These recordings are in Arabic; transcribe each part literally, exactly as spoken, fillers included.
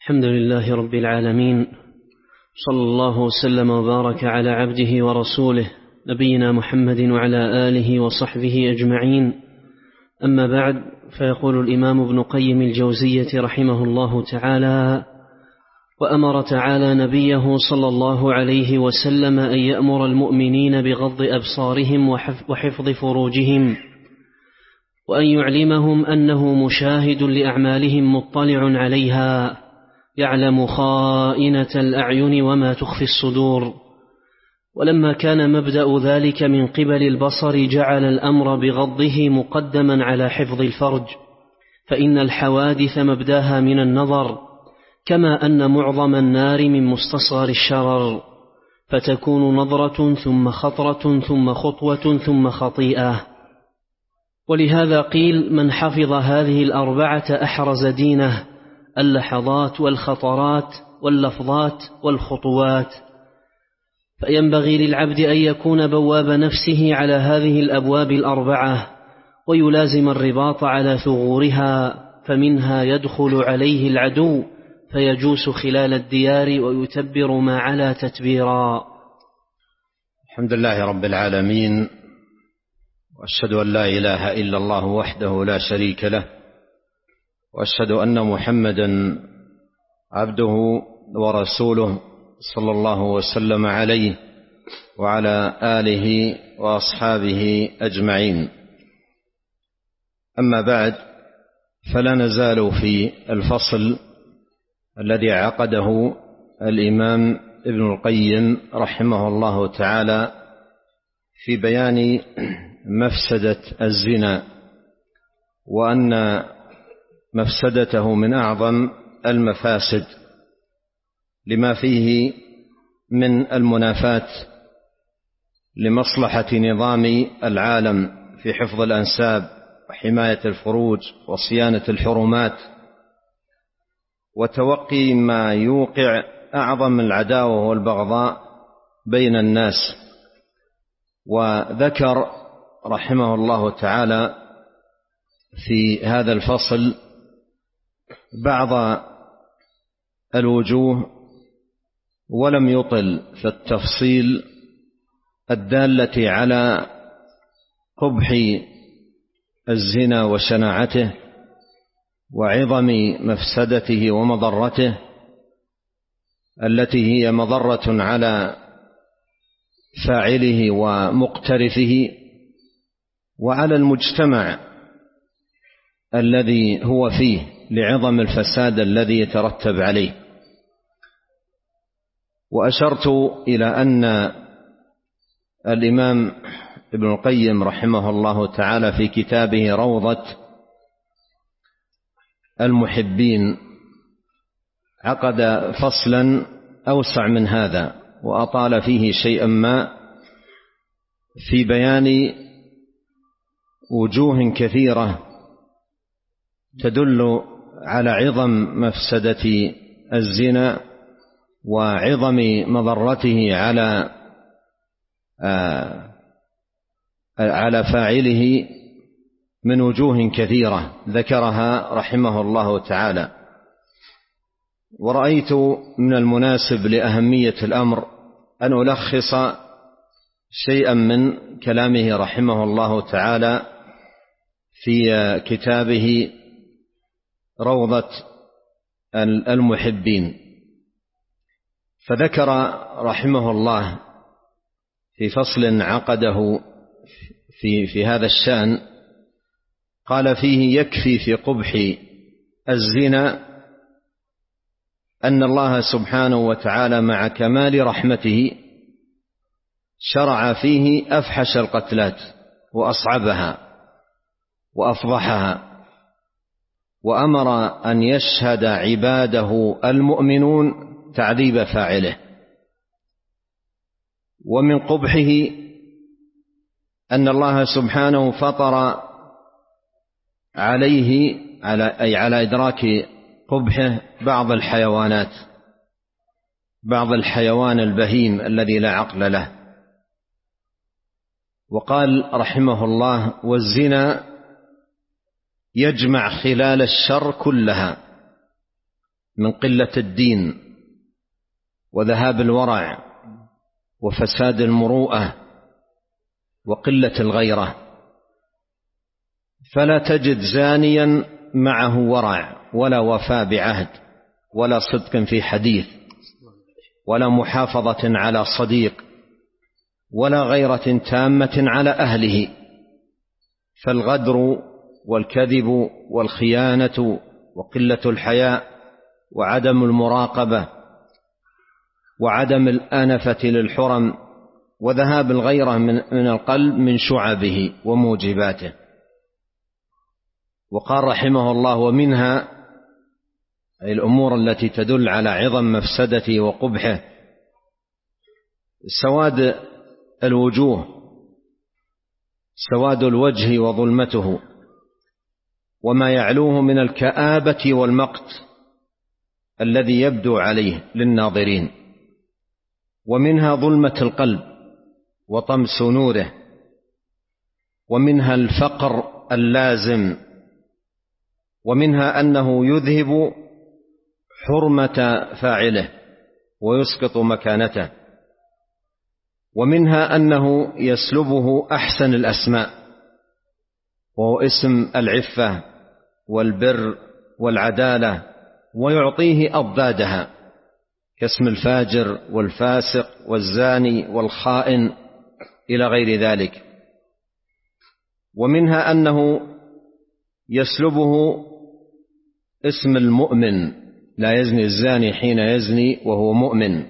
الحمد لله رب العالمين، صلى الله وسلم وبارك على عبده ورسوله نبينا محمد وعلى آله وصحبه أجمعين. أما بعد، فيقول الإمام ابن قيم الجوزية رحمه الله تعالى: وأمر تعالى نبيه صلى الله عليه وسلم أن يأمر المؤمنين بغض أبصارهم وحفظ فروجهم، وأن يعلمهم أنه مشاهد لأعمالهم مطلع عليها، يعلم خائنة الأعين وما تخفي الصدور. ولما كان مبدأ ذلك من قبل البصر، جعل الأمر بغضه مقدما على حفظ الفرج، فإن الحوادث مبداها من النظر، كما أن معظم النار من مستصغر الشرر، فتكون نظرة ثم خطرة ثم خطوة ثم خطيئة. ولهذا قيل: من حفظ هذه الأربعة أحرز دينه، اللحظات والخطرات واللفظات والخطوات. فينبغي للعبد أن يكون بواب نفسه على هذه الأبواب الأربعة، ويلازم الرباط على ثغورها، فمنها يدخل عليه العدو فيجوس خلال الديار ويتبر ما علا تتبيرا. الحمد لله رب العالمين، وأشهد أن لا إله إلا الله وحده لا شريك له، وأشهد أن محمدا عبده ورسوله صلى الله وسلم عليه وعلى آله وأصحابه أجمعين. أما بعد، فلا نزال في الفصل الذي عقده الإمام ابن القيم رحمه الله تعالى في بيان مفسدة الزنا، وأن مفسدته من أعظم المفاسد لما فيه من المنافاة لمصلحة نظام العالم في حفظ الأنساب وحماية الفروج وصيانة الحرمات، وتوقي ما يوقع أعظم العداوة والبغضاء بين الناس. وذكر رحمه الله تعالى في هذا الفصل بعض الوجوه، ولم يطل في التفصيل الدالة على قبح الزنا وشناعته وعظم مفسدته ومضرته، التي هي مضرة على فاعله ومقترفه وعلى المجتمع الذي هو فيه، لعظم الفساد الذي يترتب عليه. وأشرت إلى أن الإمام ابن القيم رحمه الله تعالى في كتابه روضة المحبين عقد فصلا أوسع من هذا، وأطال فيه شيئا ما في بيان وجوه كثيرة تدل على عظم مفسدة الزنا وعظم مضرته على على فاعله من وجوه كثيرة ذكرها رحمه الله تعالى. ورأيت من المناسب لأهمية الأمر أن ألخص شيئا من كلامه رحمه الله تعالى في كتابه روضة المحبين. فذكر رحمه الله في فصل عقده في, في هذا الشأن، قال فيه: يكفي في قبح الزنا أن الله سبحانه وتعالى مع كمال رحمته شرع فيه أفحش القتلات وأصعبها وأفضحها، وأمر أن يشهد عباده المؤمنون تعذيب فاعله. ومن قبحه أن الله سبحانه فطر عليه على أي على إدراك قبحه بعض الحيوانات، بعض الحيوان البهيم الذي لا عقل له. وقال رحمه الله: والزنا يجمع خلال الشر كلها، من قلة الدين وذهاب الورع وفساد المروءة وقلة الغيرة. فلا تجد زانيا معه ورع ولا وفاء بعهد ولا صدق في حديث ولا محافظة على صديق ولا غيرة تامة على أهله. فالغدر والكذب والخيانة وقلة الحياء وعدم المراقبة وعدم الأنفة للحرم وذهاب الغيرة من القلب من شعبه وموجباته. وقال رحمه الله: ومنها أي الأمور التي تدل على عظم مفسدته وقبحه سواد الوجوه، سواد الوجه وظلمته وما يعلوه من الكآبة والمقت الذي يبدو عليه للناظرين. ومنها ظلمة القلب وطمس نوره. ومنها الفقر اللازم. ومنها أنه يذهب حرمة فاعله ويسقط مكانته. ومنها أنه يسلبه أحسن الأسماء وهو اسم العفة والبر والعدالة ويعطيه أضدادها كاسم الفاجر والفاسق والزاني والخائن إلى غير ذلك. ومنها أنه يسلبه اسم المؤمن، لا يزني الزاني حين يزني وهو مؤمن.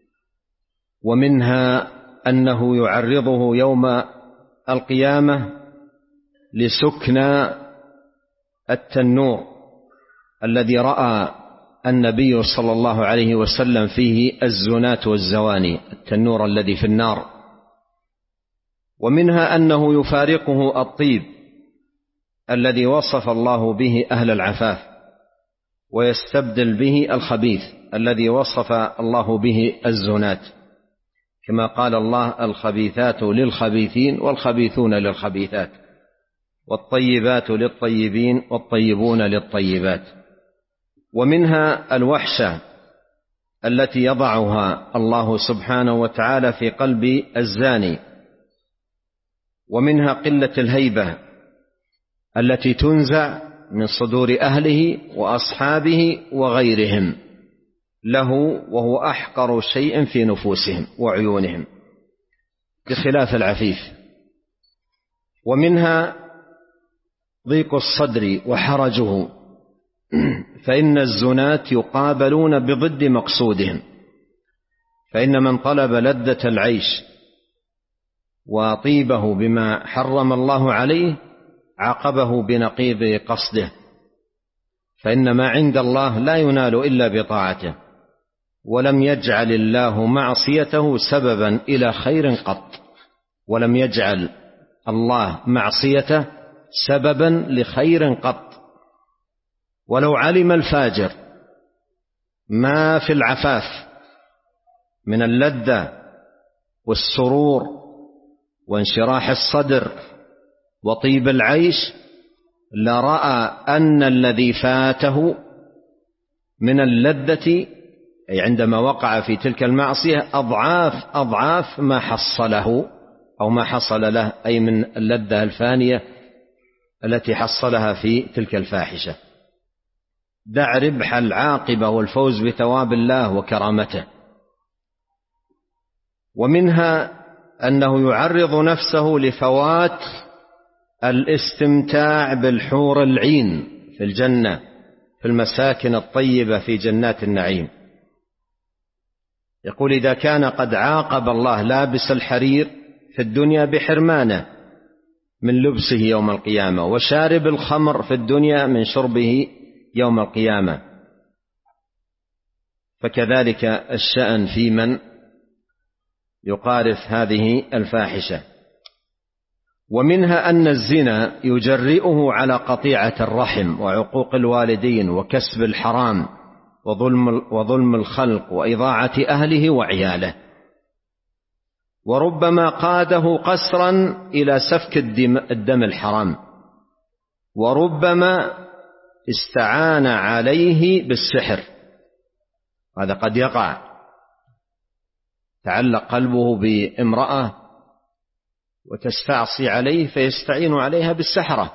ومنها أنه يعرضه يوم القيامة لسكنى التنور الذي رأى النبي صلى الله عليه وسلم فيه الزنات والزواني، التنور الذي في النار. ومنها أنه يفارقه الطيب الذي وصف الله به أهل العفاف ويستبدل به الخبيث الذي وصف الله به الزنات، كما قال الله: الخبيثات للخبيثين والخبيثون للخبيثات والطيبات للطيبين والطيبون للطيبات. ومنها الوحشة التي يضعها الله سبحانه وتعالى في قلب الزاني. ومنها قلة الهيبة التي تنزع من صدور أهله وأصحابه وغيرهم له وهو أحقر شيء في نفوسهم وعيونهم بخلاف العفيف. ومنها ضيق الصدر وحرجه، فإن الزنات يقابلون بضد مقصودهم. فإن من طلب لذة العيش وطيبه بما حرم الله عليه عاقبه بنقيض قصده، فإن ما عند الله لا ينال إلا بطاعته، ولم يجعل الله معصيته سببا إلى خير قط. ولم يجعل الله معصيته سببا لخير قط. ولو علم الفاجر ما في العفاف من اللذة والسرور وانشراح الصدر وطيب العيش لرأى أن الذي فاته من اللذة أي عندما وقع في تلك المعصية أضعاف أضعاف ما حصله أو ما حصل له، أي من اللذة الفانية التي حصلها في تلك الفاحشة. دع ربح العاقبة والفوز بثواب الله وكرامته. ومنها أنه يعرض نفسه لفوات الاستمتاع بالحور العين في الجنة في المساكن الطيبة في جنات النعيم. يقول: إذا كان قد عاقب الله لابس الحرير في الدنيا بحرمانه من لبسه يوم القيامة، وشارب الخمر في الدنيا من شربه يوم القيامة، فكذلك الشأن في من يقارف هذه الفاحشة. ومنها أن الزنا يجرئه على قطيعة الرحم وعقوق الوالدين وكسب الحرام وظلم, وظلم الخلق وإضاعة أهله وعياله، وربما قاده قسرا إلى سفك الدم, الدم الحرام، وربما استعان عليه بالسحر هذا قد يقع، تعلق قلبه بامرأة وتستعصي عليه فيستعين عليها بالسحرة،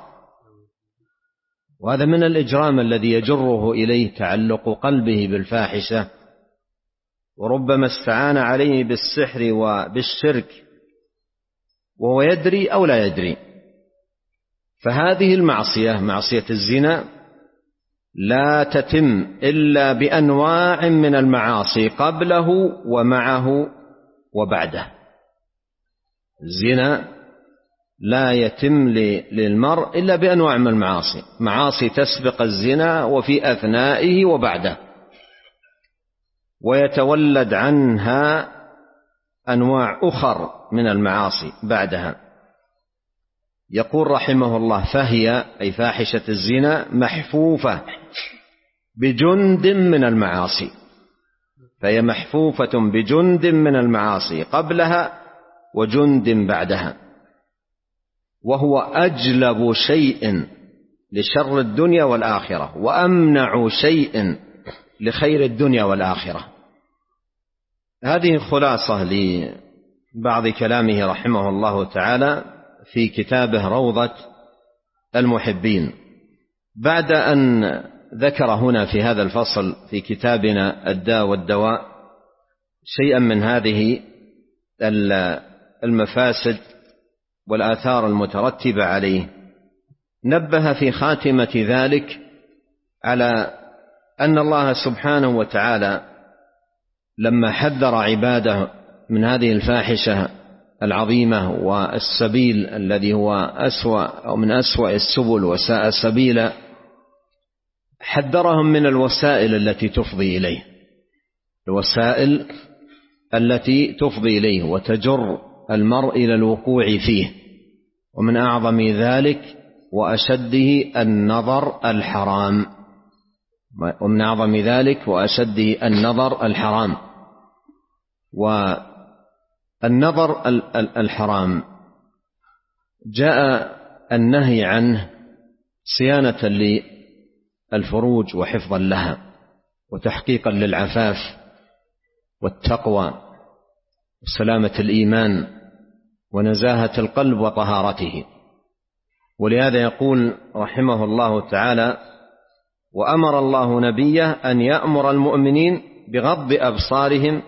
وهذا من الإجرام الذي يجره إليه تعلق قلبه بالفاحشة، وربما استعان عليه بالسحر وبالشرك وهو يدري أو لا يدري. فهذه المعصية، معصية الزنا، لا تتم إلا بأنواع من المعاصي قبله ومعه وبعده. الزنا لا يتم للمرء إلا بأنواع من المعاصي، معاصي تسبق الزنا وفي أثنائه وبعده، ويتولد عنها أنواع أخر من المعاصي بعدها. يقول رحمه الله: فهي أي فاحشة الزنا محفوفة بجند من المعاصي، فهي محفوفة بجند من المعاصي قبلها وجند بعدها، وهو أجلب شيء لشر الدنيا والآخرة وأمنع شيء لخير الدنيا والآخرة. هذه خلاصة لبعض كلامه رحمه الله تعالى في كتابه روضة المحبين، بعد أن ذكر هنا في هذا الفصل في كتابنا الداء والدواء شيئا من هذه المفاسد والآثار المترتبة عليه، نبه في خاتمة ذلك على أن الله سبحانه وتعالى لما حذر عباده من هذه الفاحشة العظيمة والسبيل الذي هو أسوأ أو من أسوأ السبل وساء سبيلا، حذرهم من الوسائل التي تفضي إليه، الوسائل التي تفضي إليه وتجر المرء إلى الوقوع فيه، ومن أعظم ذلك وأشده النظر الحرام، ومن أعظم ذلك وأشده النظر الحرام. والنظر الحرام جاء النهي عنه صيانة للفروج وحفظا لها وتحقيقا للعفاف والتقوى وسلامة الإيمان ونزاهة القلب وطهارته. ولهذا يقول رحمه الله تعالى: وأمر الله نبيه أن يأمر المؤمنين بغض أبصارهم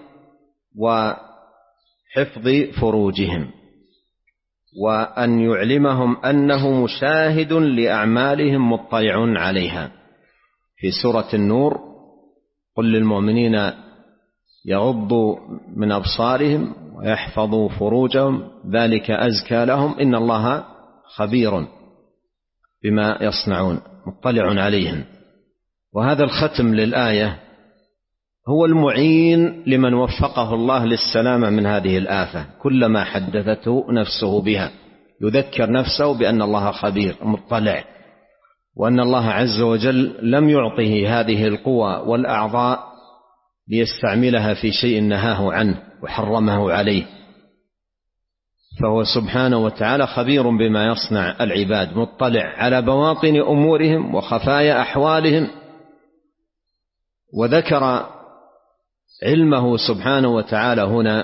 وحفظ فروجهم، وأن يعلمهم أنه مشاهد لأعمالهم مطلع عليها. في سورة النور: قل للمؤمنين يغضوا من أبصارهم ويحفظوا فروجهم ذلك أزكى لهم إن الله خبير بما يصنعون مطلع عليهم. وهذا الختم للآية هو المعين لمن وفقه الله للسلامة من هذه الآفة، كلما حدثته نفسه بها يذكر نفسه بأن الله خبير مطلع، وأن الله عز وجل لم يعطه هذه القوى والأعضاء ليستعملها في شيء نهاه عنه وحرمه عليه، فهو سبحانه وتعالى خبير بما يصنع العباد، مطلع على بواطن أمورهم وخفايا أحوالهم. وذكر علمه سبحانه وتعالى هنا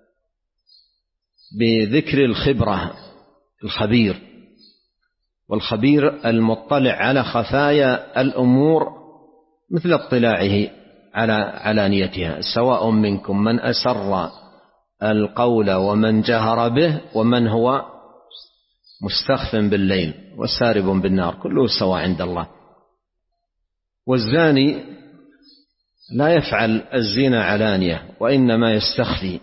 بذكر الخبرة، الخبير، والخبير المطلع على خفايا الأمور مثل اطلاعه على علانيتها، سواء منكم من أسر القول ومن جهر به ومن هو مستخف بالليل وسارب بالنار، كله سواء عند الله. والزاني لا يفعل الزنا علانية، وإنما يستخفي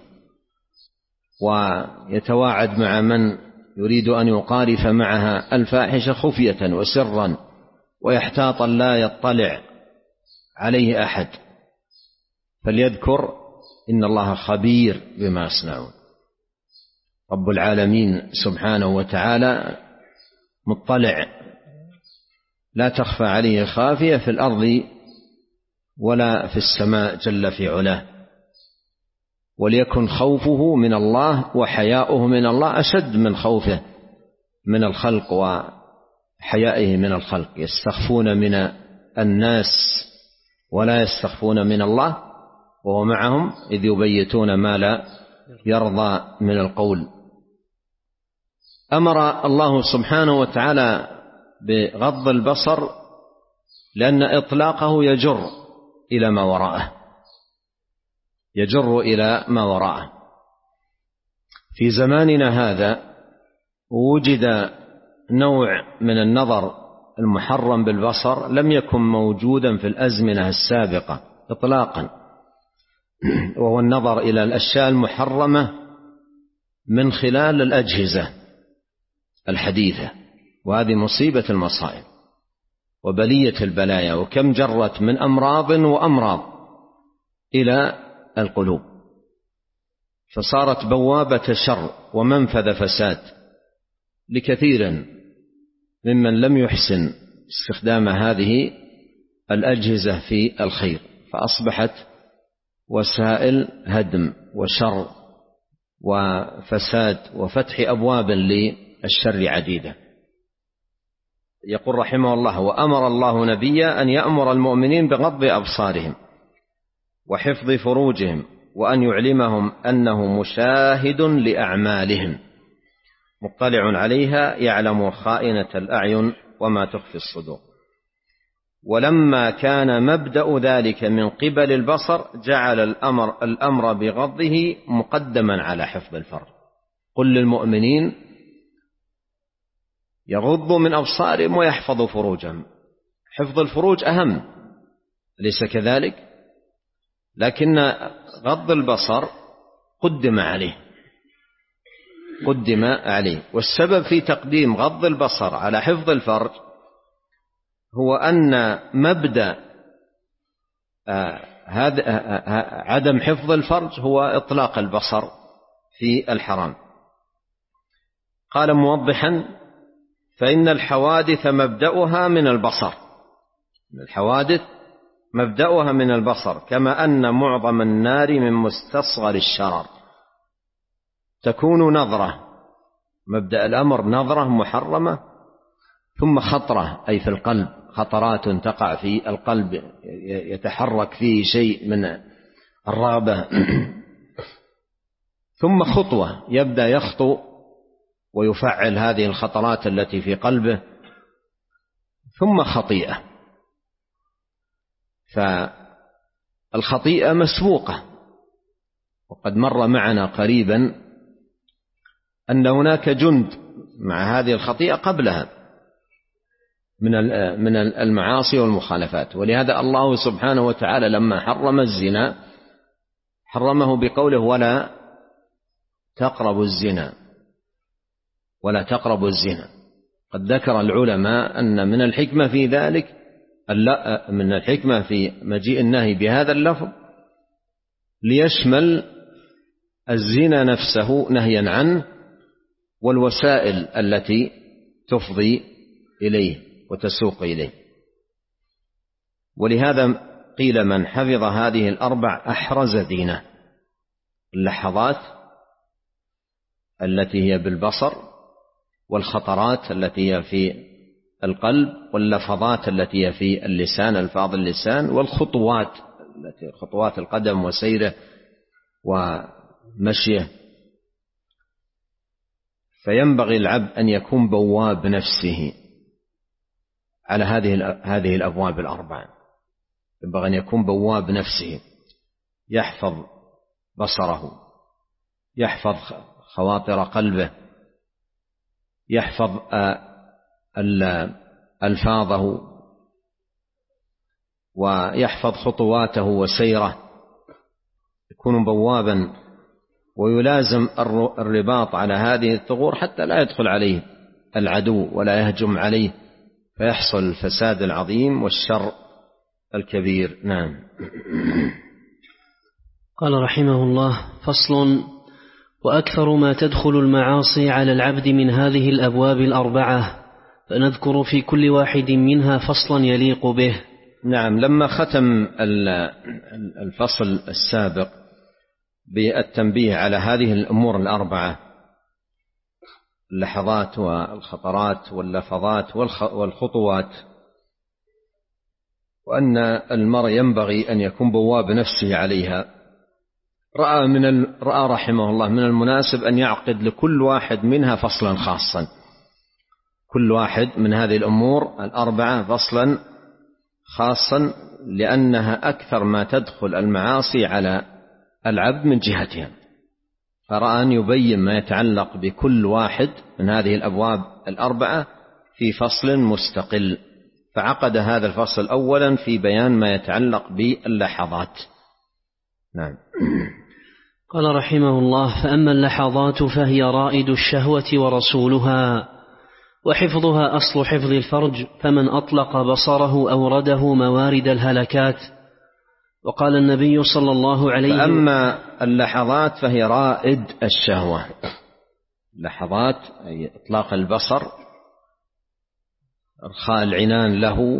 ويتواعد مع من يريد أن يقارف معها الفاحشة خفية وسرا، ويحتاط لا يطلع عليه أحد، فليذكر إن الله خبير بما يصنعون. رب العالمين سبحانه وتعالى مطلع، لا تخفى عليه خافية في الأرض ولا في السماء جل في علاه. وليكن خوفه من الله وحياؤه من الله أشد من خوفه من الخلق وحيائه من الخلق. يستخفون من الناس ولا يستخفون من الله، وهو معهم إذ يبيتون ما لا يرضى من القول. أمر الله سبحانه وتعالى بغض البصر لأن إطلاقه يجر إلى ما وراءه يجر إلى ما وراءه. في زماننا هذا وجد نوع من النظر المحرم بالبصر لم يكن موجودا في الأزمنة السابقة إطلاقا، وهو النظر إلى الأشياء المحرمة من خلال الأجهزة الحديثة، وهذه مصيبة المصائب وبلية البلايا، وكم جرت من أمراض وأمراض إلى القلوب، فصارت بوابة شر ومنفذ فساد لكثير ممن لم يحسن استخدام هذه الأجهزة في الخير، فأصبحت وسائل هدم وشر وفساد وفتح أبواب للشر عديدة. يقول رحمه الله: وأمر الله نبيا أن يأمر المؤمنين بغض أبصارهم وحفظ فروجهم وأن يعلمهم أنه مشاهد لأعمالهم مطلع عليها يعلم خائنة الأعين وما تخفي الصدور. ولما كان مبدأ ذلك من قبل البصر جعل الأمر, الأمر بغضه مقدما على حفظ الفرج. قل للمؤمنين يغضوا من أبصارهم ويحفظوا فروجهم. حفظ الفروج أهم، ليس كذلك؟ لكن غض البصر قدم عليه قدم عليه والسبب في تقديم غض البصر على حفظ الفرج هو أن مبدأ هذا عدم حفظ الفرج هو إطلاق البصر في الحرام. قال موضحا: فإن الحوادث مبدأها من البصر الحوادث مبدأها من البصر، كما أن معظم النار من مستصغر الشرر. تكون نظرة، مبدأ الأمر نظرة محرمة، ثم خطرة أي في القلب، خطرات تقع في القلب يتحرك فيه شيء من الرغبة ثم خطوة يبدأ يخطو ويفعل هذه الخطرات التي في قلبه، ثم خطيئة. فالخطيئة مسبوقة، وقد مر معنا قريبا أن هناك جند مع هذه الخطيئة قبلها من من المعاصي والمخالفات. ولهذا الله سبحانه وتعالى لما حرم الزنا حرمه بقوله: ولا تقربوا الزنا ولا تقربوا الزنا. قد ذكر العلماء أن من الحكمة في ذلك من الحكمة في مجيء النهي بهذا اللفظ ليشمل الزنا نفسه نهيا عنه والوسائل التي تفضي إليه وتسوق إليه. ولهذا قيل: من حفظ هذه الأربع أحرز دينه. اللحظات التي هي بالبصر، والخطرات التي هي في القلب، واللفظات التي هي في اللسان، ألفاظ اللسان، والخطوات التي خطوات القدم وسيره ومشيه. فينبغي العبد أن يكون بواب نفسه على هذه هذه الأبواب الأربعة. ينبغي أن يكون بواب نفسه، يحفظ بصره، يحفظ خواطر قلبه، يحفظ ألفاظه، ويحفظ خطواته وسيره، يكون بوابا، ويلازم الرباط على هذه الثغور حتى لا يدخل عليه العدو ولا يهجم عليه فيحصل الفساد العظيم والشر الكبير. نعم. قال رحمه الله: فصل: وأكثر ما تدخل المعاصي على العبد من هذه الأبواب الأربعة، فنذكر في كل واحد منها فصلا يليق به. نعم. لما ختم الفصل السابق بالتنبيه على هذه الأمور الأربعة، اللحظات والخطرات واللفظات والخطوات، وأن المرء ينبغي أن يكون بواب نفسه عليها رأى, من ال... رأى رحمه الله من المناسب أن يعقد لكل واحد منها فصلا خاصا، كل واحد من هذه الأمور الأربعة فصلا خاصا، لأنها أكثر ما تدخل المعاصي على العبد من جهتها، فرأى أن يبين ما يتعلق بكل واحد من هذه الأبواب الأربعة في فصل مستقل، فعقد هذا الفصل أولا في بيان ما يتعلق باللحظات. نعم. قال رحمه الله: فأما اللحظات فهي رائد الشهوة ورسولها، وحفظها أصل حفظ الفرج، فمن أطلق بصره أورده موارد الهلكات. وقال النبي صلى الله عليه وسلم: فأما اللحظات فهي رائد الشهوة. لحظات أي إطلاق البصر، إرخاء العنان له،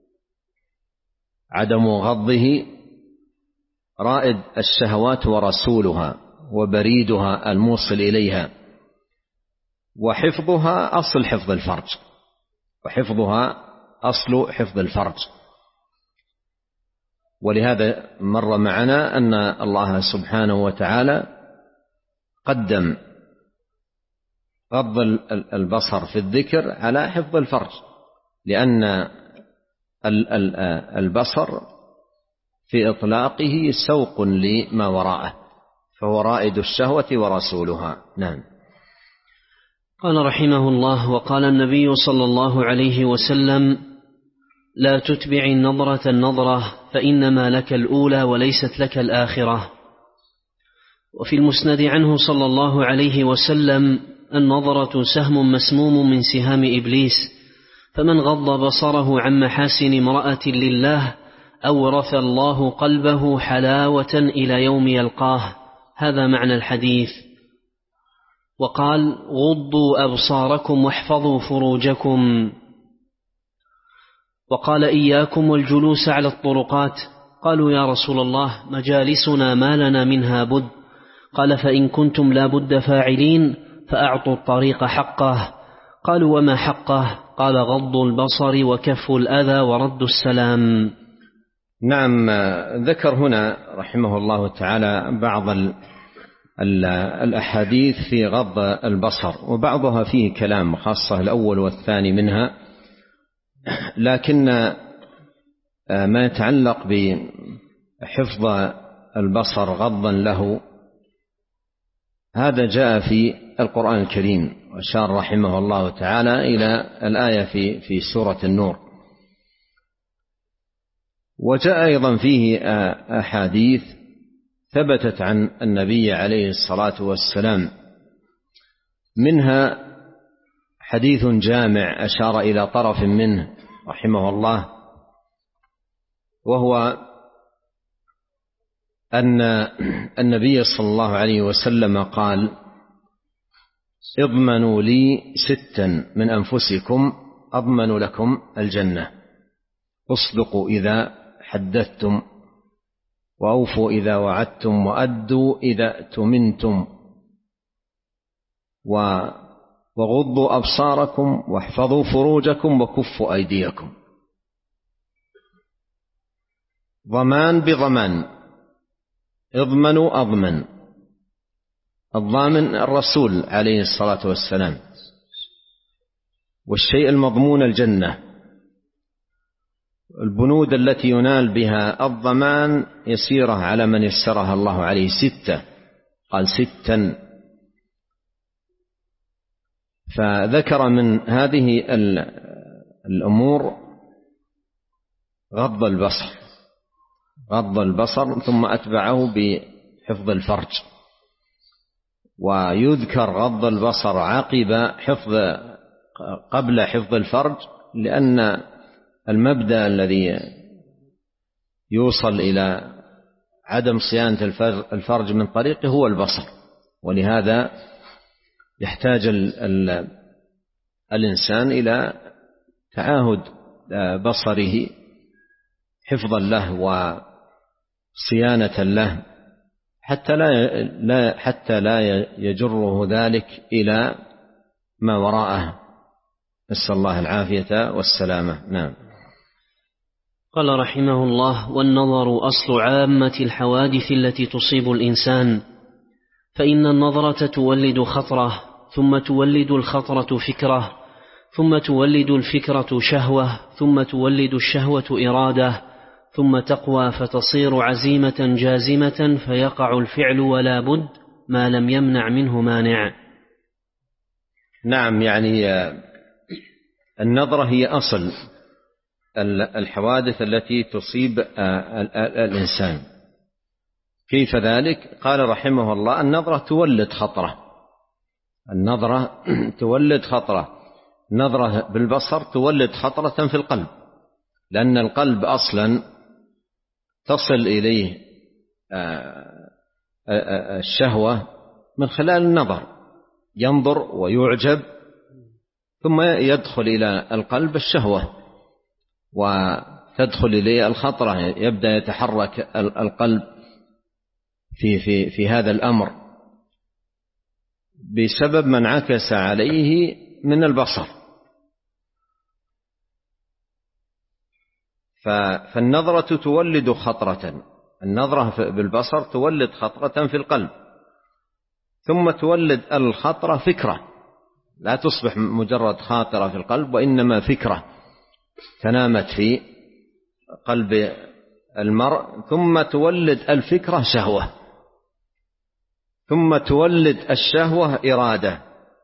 عدم غضه، رائد الشهوات ورسولها وبريدها الموصل إليها. وحفظها أصل حفظ الفرج، وحفظها أصل حفظ الفرج. ولهذا مر معنا أن الله سبحانه وتعالى قدم غض البصر في الذكر على حفظ الفرج، لأن البصر في إطلاقه سوق لما وراءه، فهو رائد الشهوة ورسولها. نعم. قال رحمه الله: وقال النبي صلى الله عليه وسلم: لا تتبع النظرة النظرة، فإنما لك الأولى وليست لك الآخرة. وفي المسند عنه صلى الله عليه وسلم: النظرة سهم مسموم من سهام إبليس، فمن غض بصره عن محاسن امرأة لله أورث الله قلبه حلاوة إلى يوم يلقاه. هذا معنى الحديث. وقال: غضوا أبصاركم واحفظوا فروجكم. وقال: إياكم والجلوس على الطرقات. قالوا: يا رسول الله، مجالسنا ما لنا منها بد. قال: فإن كنتم لا بد فاعلين فأعطوا الطريق حقه. قالوا: وما حقه؟ قال: غض البصر وكف الأذى ورد السلام. نعم. ذكر هنا رحمه الله تعالى بعض الأحاديث في غض البصر، وبعضها فيه كلام، خاصة الأول والثاني منها، لكن ما يتعلق بحفظ البصر غضا له هذا جاء في القرآن الكريم، وأشار رحمه الله تعالى إلى الآية في في سورة النور. وجاء أيضا فيه أحاديث ثبتت عن النبي عليه الصلاة والسلام، منها حديث جامع أشار إلى طرف منه رحمه الله، وهو أن النبي صلى الله عليه وسلم قال: اضمنوا لي ستا من أنفسكم أضمن لكم الجنة، اصدقوا إذا حدثتم، وأوفوا إذا وعدتم، وأدوا إذا اؤتمنتم، وغضوا أبصاركم، واحفظوا فروجكم، وكفوا أيديكم. ضمان بضمان، اضمنوا أضمن. الضامن الرسول عليه الصلاة والسلام، والشيء المضمون الجنة. البنود التي ينال بها الضمان يسيرة على من يسرها الله عليه، ستة، قال ستا. فذكر من هذه الأمور غض البصر، غض البصر، ثم أتبعه بحفظ الفرج. ويذكر غض البصر عقب حفظ قبل حفظ الفرج، لأن المبدأ الذي يوصل إلى عدم صيانة الفرج من طريقه هو البصر، ولهذا يحتاج ال ال الإنسان إلى تعاهد بصره حفظا له وصيانة له، حتى لا, لا حتى لا يجره ذلك إلى ما وراءه. نسأل الله العافية والسلامة. نعم. قال رحمه الله: والنظر أصل عامة الحوادث التي تصيب الإنسان، فإن النظرة تولد خطرة، ثم تولد الخطرة فكرة، ثم تولد الفكرة شهوة، ثم تولد الشهوة إرادة، ثم تقوى فتصير عزيمة جازمة، فيقع الفعل ولا بد ما لم يمنع منه مانع. نعم، يعني النظرة هي أصل الحوادث التي تصيب الإنسان. كيف ذلك؟ قال رحمه الله: النظرة تولد خطرة، النظرة تولد خطرة، نظرة بالبصر تولد خطرة في القلب، لأن القلب أصلا تصل إليه الشهوة من خلال النظر، ينظر ويعجب، ثم يدخل إلى القلب الشهوة وتدخل إليه الخطرة، يبدأ يتحرك القلب في, في, في هذا الأمر بسبب ما انعكس عليه من البصر. فالنظرة تولد خطرة، النظرة بالبصر تولد خطرة في القلب، ثم تولد الخطرة فكرة، لا تصبح مجرد خاطرة في القلب، وإنما فكرة تنامت في قلب المرء، ثم تولد الفكرة شهوة، ثم تولد الشهوة إرادة.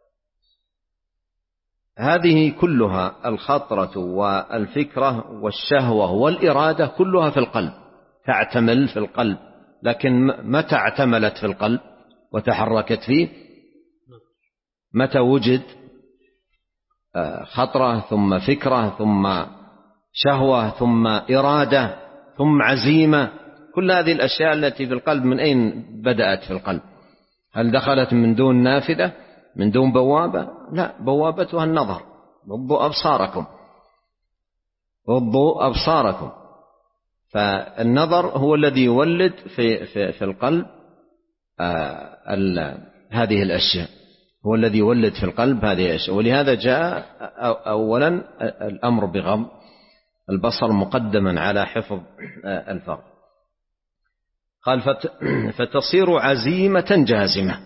هذه كلها، الخطرة والفكرة والشهوة والإرادة، كلها في القلب، تعتمل في القلب. لكن متى اعتملت في القلب وتحركت فيه؟ متى وجد خطرة ثم فكرة ثم شهوة ثم إرادة ثم عزيمة. كل هذه الأشياء التي في القلب من أين بدأت في القلب؟ هل دخلت من دون نافذة، من دون بوابة؟ لا، بوابتها النظر. غضوا أبصاركم، غضوا أبصاركم. فالنظر هو الذي يولد في, في, في القلب آه هذه الأشياء، هو الذي يولد في القلب هذه الأشياء. ولهذا جاء أولا الأمر بغض البصر مقدما على حفظ الفرج. قال: فتصير عزيمة جازمة.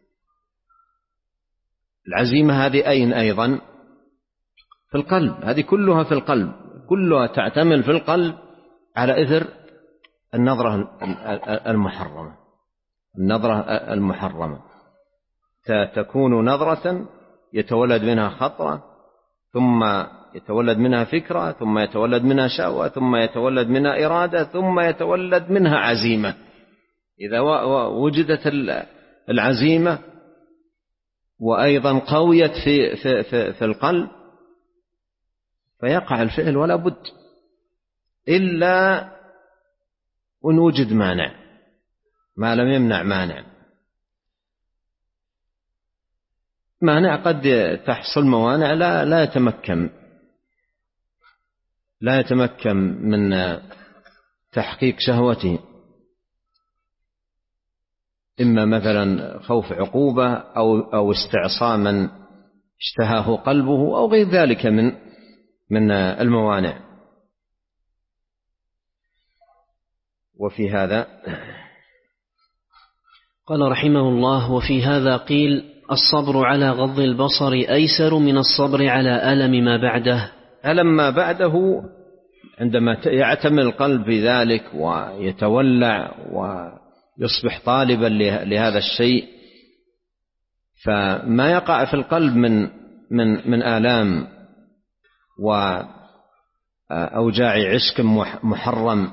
العزيمة هذه أين أيضا؟ في القلب، هذه كلها في القلب، كلها تعتمل في القلب على إثر النظرة المحرمة. النظرة المحرمة تكون نظرة يتولد منها خطرة، ثم يتولد منها فكرة، ثم يتولد منها شهوة، ثم يتولد منها إرادة، ثم يتولد منها عزيمة. إذا وجدت العزيمة وأيضا قويت في, في, في, في القلب، فيقع الفعل ولا بد، إلا أن وجد مانع، ما لم يمنع مانع. مانع قد تحصل موانع لا, لا يتمكن لا يتمكن من تحقيق شهوته، إما مثلا خوف عقوبة أو, أو استعصاء من اشتهاه قلبه أو غير ذلك من, من الموانع. وفي هذا قال رحمه الله: وفي هذا قيل: الصبر على غض البصر أيسر من الصبر على ألم ما بعده. ألم ما بعده عندما يعتمل القلب في ذلك ويتولع ويصبح طالبا لهذا الشيء، فما يقع في القلب من من من آلام وأوجاع عشق محرم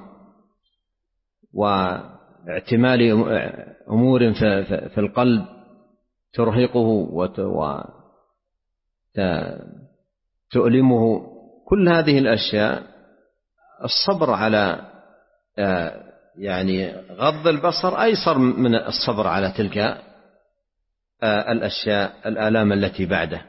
واعتمال أمور في القلب ترهقه وتؤلمه، كل هذه الأشياء الصبر على يعني غض البصر أيسر من الصبر على تلك الأشياء الآلام التي بعده.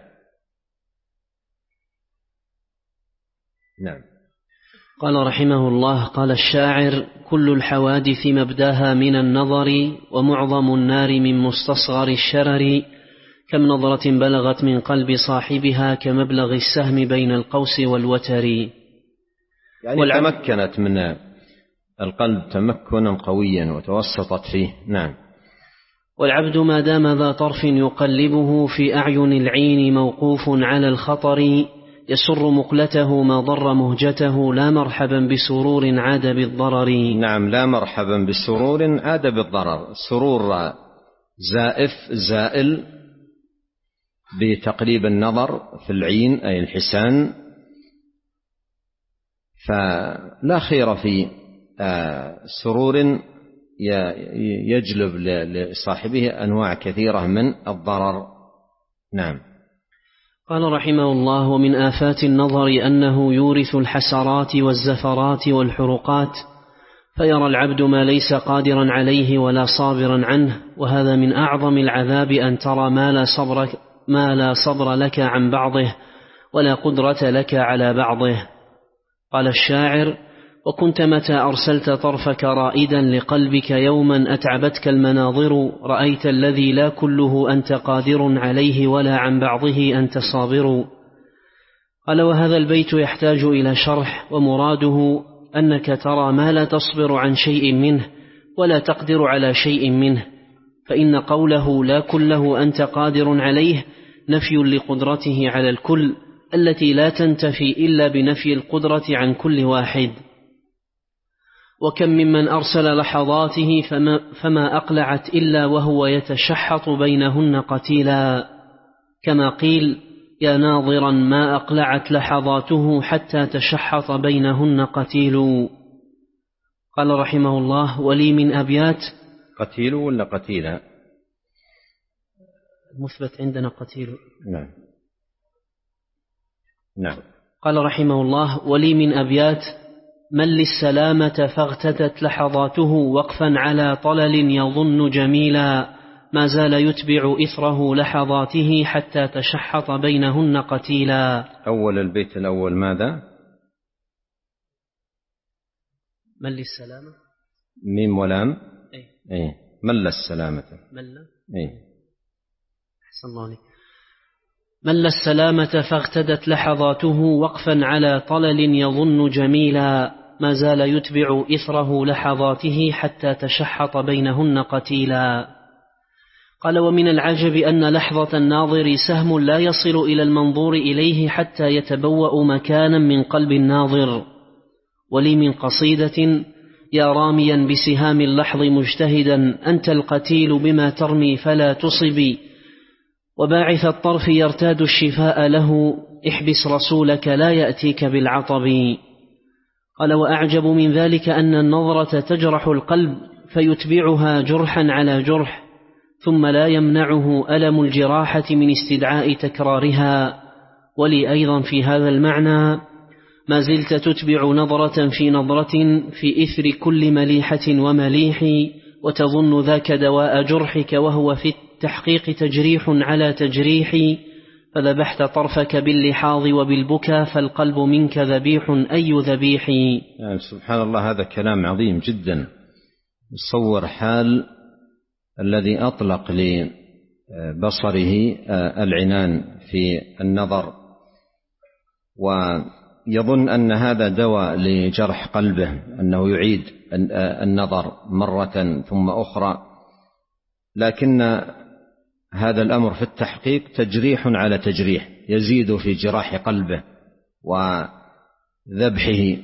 نعم. قال رحمه الله: قال الشاعر: كل الحوادث مبداها من النظر، ومعظم النار من مستصغر الشرر، كم نظرة بلغت من قلب صاحبها كمبلغ السهم بين القوس والوتر. يعني تمكنت من القلب تمكنا قويا وتوسطت فيه. نعم. والعبد ما دام ذا طرف يقلبه في أعين العين موقوف على الخطر يسر مقلته ما ضر مهجته لا مرحبا بسرور عاد بالضرر. نعم، لا مرحبا بسرور عاد بالضرر. السرور زائف زائل بتقليب النظر في العين أي الحسان، فلا خير في سرور يجلب لصاحبه أنواع كثيرة من الضرر. نعم. قال رحمه الله: ومن آفات النظر أنه يورث الحسرات والزفرات والحرقات، فيرى العبد ما ليس قادرا عليه ولا صابرا عنه، وهذا من أعظم العذاب أن ترى ما لا صبر, ما لا صبر لك عن بعضه ولا قدرة لك على بعضه. قال الشاعر: وكنت متى أرسلت طرفك رائدا لقلبك يوما أتعبتك المناظر، رأيت الذي لا كله أنت قادر عليه ولا عن بعضه أنت صابر. قال: وهذا البيت يحتاج إلى شرح، ومراده أنك ترى ما لا تصبر عن شيء منه ولا تقدر على شيء منه، فإن قوله لا كله أنت قادر عليه نفي لقدرته على الكل التي لا تنتفي إلا بنفي القدرة عن كل واحد. وكم ممن أرسل لحظاته فما, فما أقلعت إلا وهو يتشحط بينهن قتيلا، كما قيل: يا ناظرا ما أقلعت لحظاته حتى تشحط بينهن قتيل. قال رحمه الله: ولي من أبيات. قتيل ولا قتيلا؟ مثبت عندنا قتيل. نعم. نعم. قال رحمه الله: ولي من أبيات: من للسلامة فاغتدت لحظاته وقفا على طلل يظن جميلا، ما زال يتبع إثره لحظاته حتى تشحط بينهن قتيلا. أول البيت الأول ماذا؟ من للسلامة ميم ولام. أي. أي. من للسلامة مل. أي. أحسن الله عليك. مل السلامة فاغتدت لحظاته وقفا على طلل يظن جميلا، ما زال يتبع إثره لحظاته حتى تشحط بينهن قتيلا. قال: ومن العجب أن لحظة الناظر سهم لا يصل إلى المنظور إليه حتى يتبوأ مكانا من قلب الناظر. ولي من قصيدة: يا راميا بسهام اللحظ مجتهدا أنت القتيل بما ترمي فلا تصبي، وباعث الطرف يرتاد الشفاء له احبس رسولك لا يأتيك بالعطب. قال: وأعجب من ذلك أن النظرة تجرح القلب فيتبعها جرحا على جرح، ثم لا يمنعه ألم الجراحة من استدعاء تكرارها. ولي أيضا في هذا المعنى: ما زلت تتبع نظرة في نظرة في إثر كل مليحة ومليح، وتظن ذاك دواء جرحك وهو في التحقيق تجريح على تجريح، فذبحت طرفك باللحاظ وبالبكى فالقلب منك ذبيح أي ذبيح. يعني سبحان الله، هذا كلام عظيم جدا. تصور حال الذي أطلق لبصره العنان في النظر ويظن أن هذا دواء لجرح قلبه، أنه يعيد النظر مرة ثم أخرى، لكن هذا الأمر في التحقيق تجريح على تجريح، يزيد في جراح قلبه وذبحه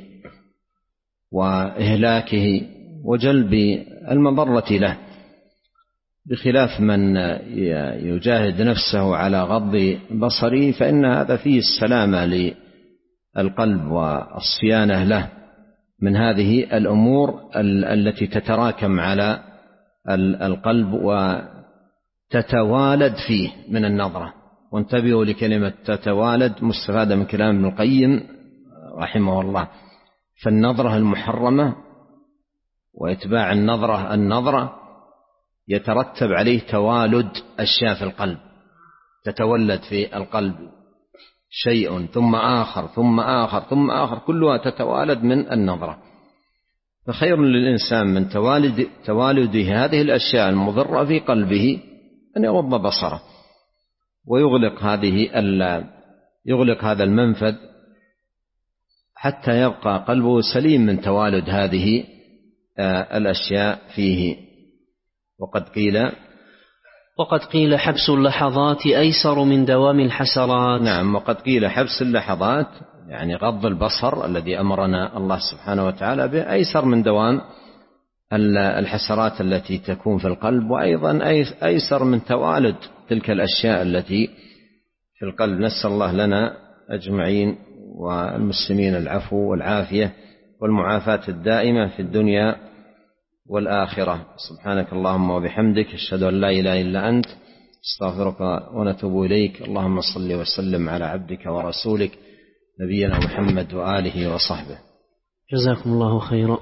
وإهلاكه وجلب المضرة له، بخلاف من يجاهد نفسه على غض بصره، فإن هذا فيه السلامة للقلب والصيانة له من هذه الأمور التي تتراكم على القلب وتتوالد فيه من النظرة. وانتبهوا لكلمة تتوالد، مستفادة من كلام ابن القيم رحمه الله. فالنظرة المحرمة وإتباع النظرة النظرة يترتب عليه توالد أشياء في القلب، تتولد في القلب شيء ثم آخر ثم آخر ثم آخر، كلها تتوالد من النظرة. فخير للإنسان من توالد توالد هذه الأشياء المضرة في قلبه أن يغض بصره ويغلق هذه يغلق هذا المنفذ حتى يبقى قلبه سليم من توالد هذه الأشياء فيه. وقد قيل وقد قيل حبس اللحظات أيسر من دوام الحسرات. نعم، وقد قيل حبس اللحظات يعني غض البصر الذي أمرنا الله سبحانه وتعالى به أيسر من دوام الحسرات التي تكون في القلب، وأيضا أيسر من توالد تلك الأشياء التي في القلب. نسأل الله لنا أجمعين والمسلمين العفو والعافية والمعافاة الدائمة في الدنيا والآخرة. سبحانك اللهم وبحمدك، أشهد أن لا إله إلا أنت، استغفرك ونتوب إليك. اللهم صل وسلم على عبدك ورسولك نبينا محمد وآله وصحبه. جزاكم الله خيرا.